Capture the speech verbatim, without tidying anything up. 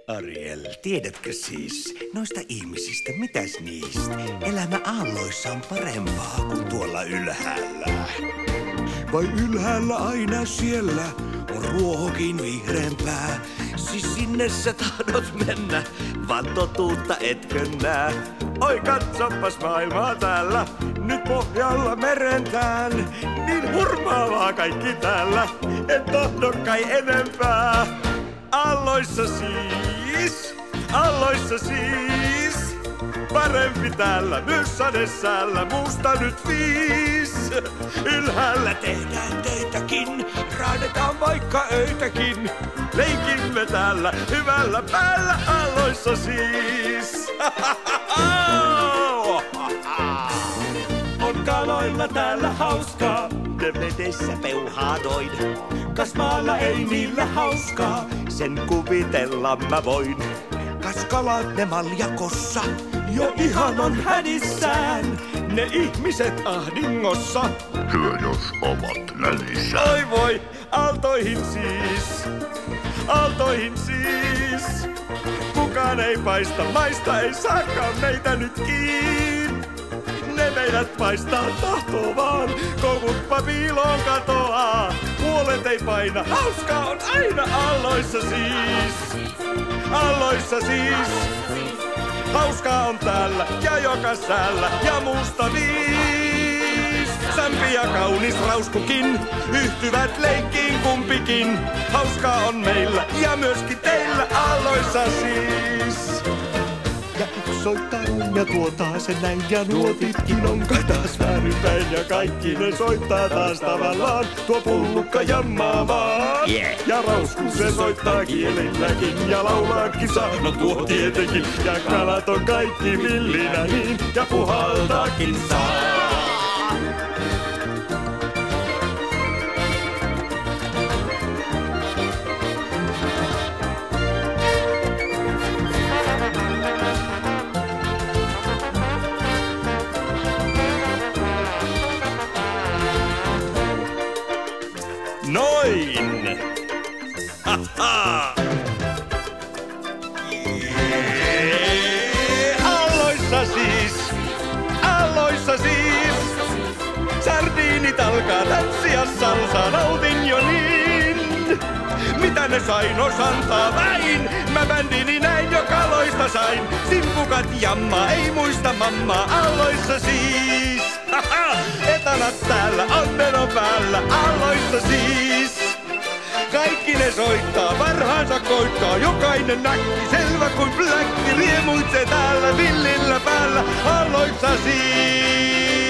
Ariel, tiedätkö siis noista ihmisistä, mitäs niistä? Elämä aalloissa on parempaa kuin tuolla ylhäällä. Vai ylhäällä aina siellä on ruohokin vihreämpää? Siis sinne sä tahdot mennä, vaan totuutta etkö nää? Oi katsopas maailmaa täällä, nyt pohjalla merentään. Niin hurmaavaa kaikki täällä, en tahdo kai enempää. Aalloissa siis, aalloissa siis. Parempi täällä, myös sadesäällä, muusta nyt viis. Ylhäällä tehdään töitäkin, raadetaan vaikka öitäkin. Leikimme täällä, hyvällä päällä, aalloissa siis. On kaloilla täällä hauskaa, ne vedessä peuhaa noin. Kas maalla ei niillä hauskaa, sen kuvitella mä voin. Kas kalat ne maljakossa, jo ihan on hädissään. Ne ihmiset ahdingossa, syö jos ovat nälissään. oi voi, aaltoihin siis, aaltoihin siis. Kukaan ei paista, maista ei saakaan meitä nyt kiinni. Ne meidät paistaa tahtoo vaan, koukutpa piiloon katoaa. Puolet ei paina, hauskaa on aina aalloissa siis. Aalloissa siis. Hauskaa on täällä ja joka säällä ja muusta viis. Sämpi ja kaunis rauskukin yhtyvät leikkiin kumpikin. Hauskaa on meillä ja myöskin teillä aalloissa siis. Ja soittaa ja tuottaa se näin ja nuotitkin on kai taas väärinpäin. Ja kaikki ne soittaa taas tavallaan, tuo pullukka jammaa vaan. Yeah. Ja rausku se soittaa kielilläkin ja laulaakin saa, no tuo tietenkin. Ja kalat on kaikki villinä niin ja puhaltaakin saa. Noin! Haha! Aalloissa siis! Aalloissa siis! Sardiinit alkaa tanssia salsaa, nautin jo niin! Mitä ne sain osantaa vain? Mä bändini näin jo kaloista sain. Simpukat jammaa, ei muista mammaa, aalloissa siis! Haha! Etanat täällä, on meno päällä, aalloissa siis! Kaikki ne soittaa, parhaansa koittaa, jokainen näkki, selvä kuin pläkki, riemuitsee täällä villillä päällä, aalloissa siis!